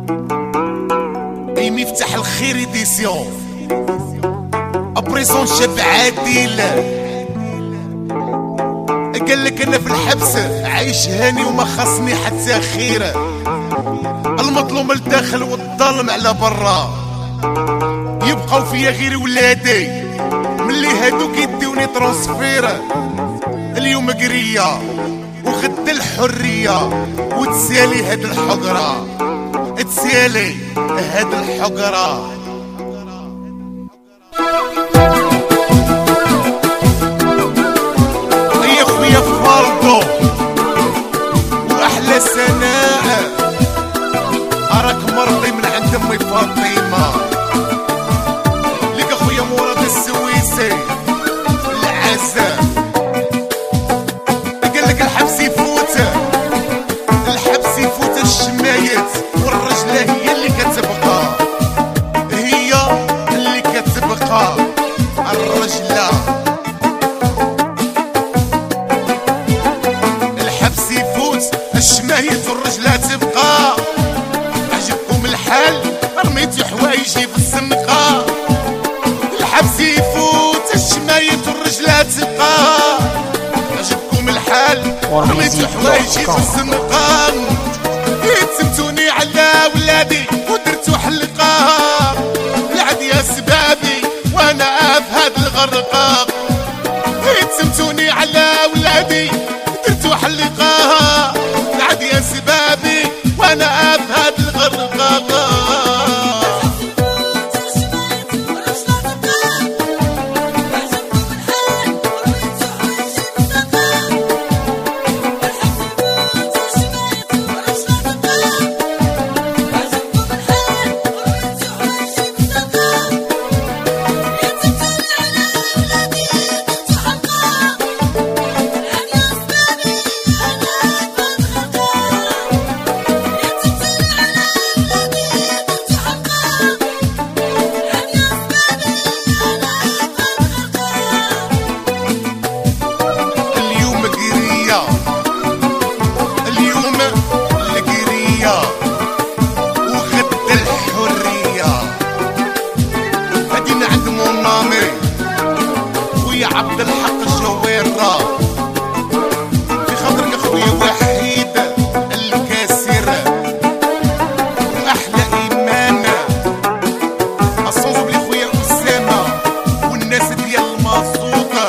اي مفتاح الخير ايديسيون ابريسون شاب عادل قالك انا في الحبس عايش هاني وما خصني حتى خير، المظلوم الداخل والظالم على برا، يبقاو فيا غير ولادي ملي هادوك يديوني ترانسفير. اليوم قرية وغد الحرية وتسالي هاد الحقرة، تسالي هاد الحقرة. يا خويا فالدو واحلى سناء، اراك مرضي من عند امي فاطمة. لك اخويا مراد السويسي العزام قالك الحبس يفوت، الحبس يفوت الشمايت والرجلة هي اللي كتبقى، هي اللي كتبقى الرجلة. الحبس يفوت الشمايت والرجلة تبقى، عجبكم الحال رميتي حوايجي في الزنقة. الحبس يفوت الشمايت والرجلة تبقى، عجبكم الحال رميتي حوايجي في الزنقة. تسمتوني على ولادي ودرتو حلقة، العد يا سبابي وانا في هاد الغرقة. تسمتوني على ولادي درتو حلقة، العد يا سبابي وانا في هاد الغرقة. عبد الحق الجويرة في خاطرك اخويا وحيد الكاسر واحلى ايمان الصوص بلي خويا اسامه والناس ديال الماسوطه،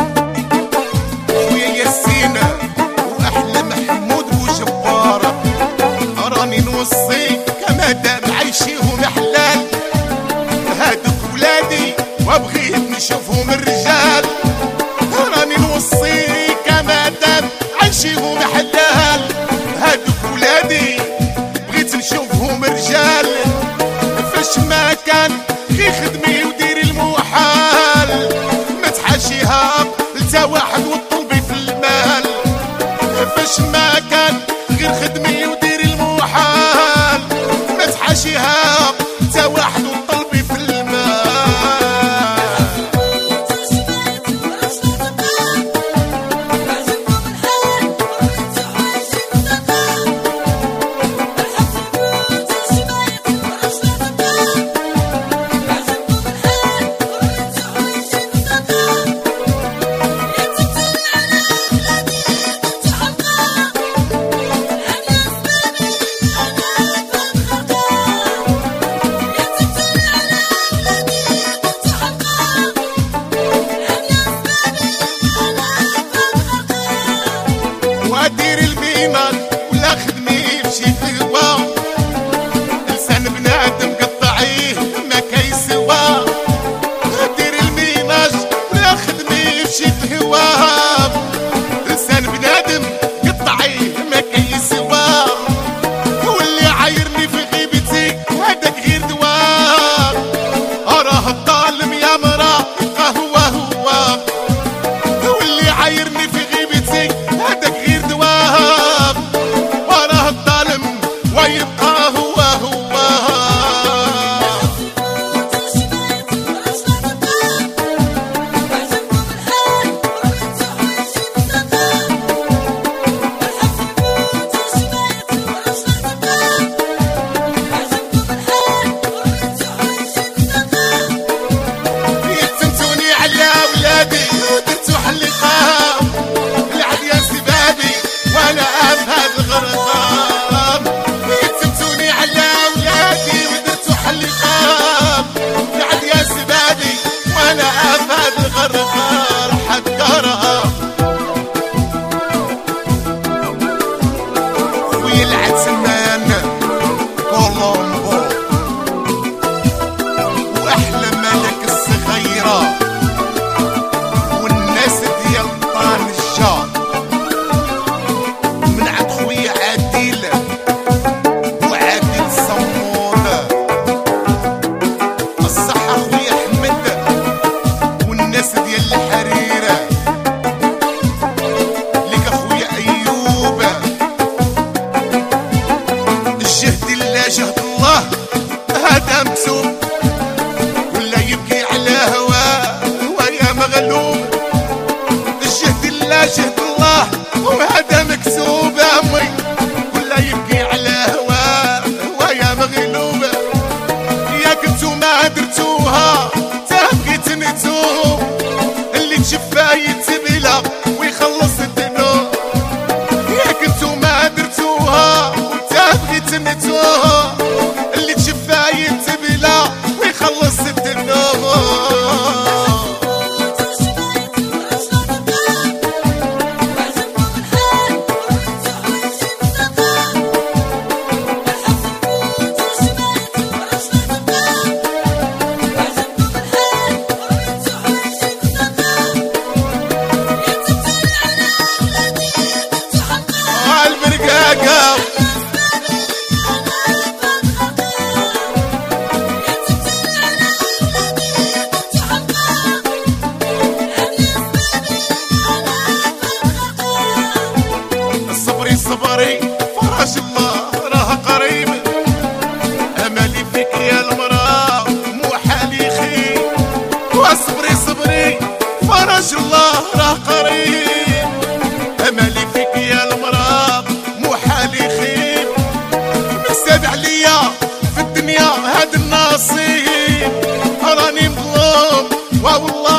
خويا ياسين واحلى محمود بوجبار. راني نوصي كما دام عايشيهم حلال هادوك ولادي وبغيت نشوفهم الرجال. راني نوصي كما دام عايشيهم حلال هادوك ولادي بغيت نشوفهم رجال. فاش ما كان غير خدمي وديري المحال، ما تحاشيها لتا واحد وطلبي في المال. فاش ما كان غير خدمي وديري المحال، ما تحاشيها لتا واحد وطلبي في المال. ودير البيمان ولا خدمي بشي فوا، لسان بنادم قطعيه ما كيسوا. دير الميماج ولا خدمي بشي فوا، لسان بنادم قطعيه ما كيسوا. واللي عايرني في غيبتي هذاك غير دواء، راه الظالم يا مرا يبقى هو. واللي عايرني في غيبتي هذاك غير دواء، وراه الظالم ويبقى هو. ولا جهد الله هذا مكسوب، ولا يبكي على هواه ويا مغلوب. الجهد لا جهد الله وهذا مكسوب امي، ولا يبكي على هواه ويا مغلوب. يا كنتو ما درتوها تبقيت نتوب، اللي تشفى يتبلى ويخلص الذنوب. يا كنتو ما درتوها وتبقيت نتوب، اللي تشفى يتبلى ويخلص الذنوب. صبري فرج الله راه قريب، املي فيك يا المراه مو حالي خير. واصبري صبري فرج الله راه قريب، املي فيك يا المراه مو حالي خير. مستد عليا في الدنيا هاد النصيب، راني مظلوم والله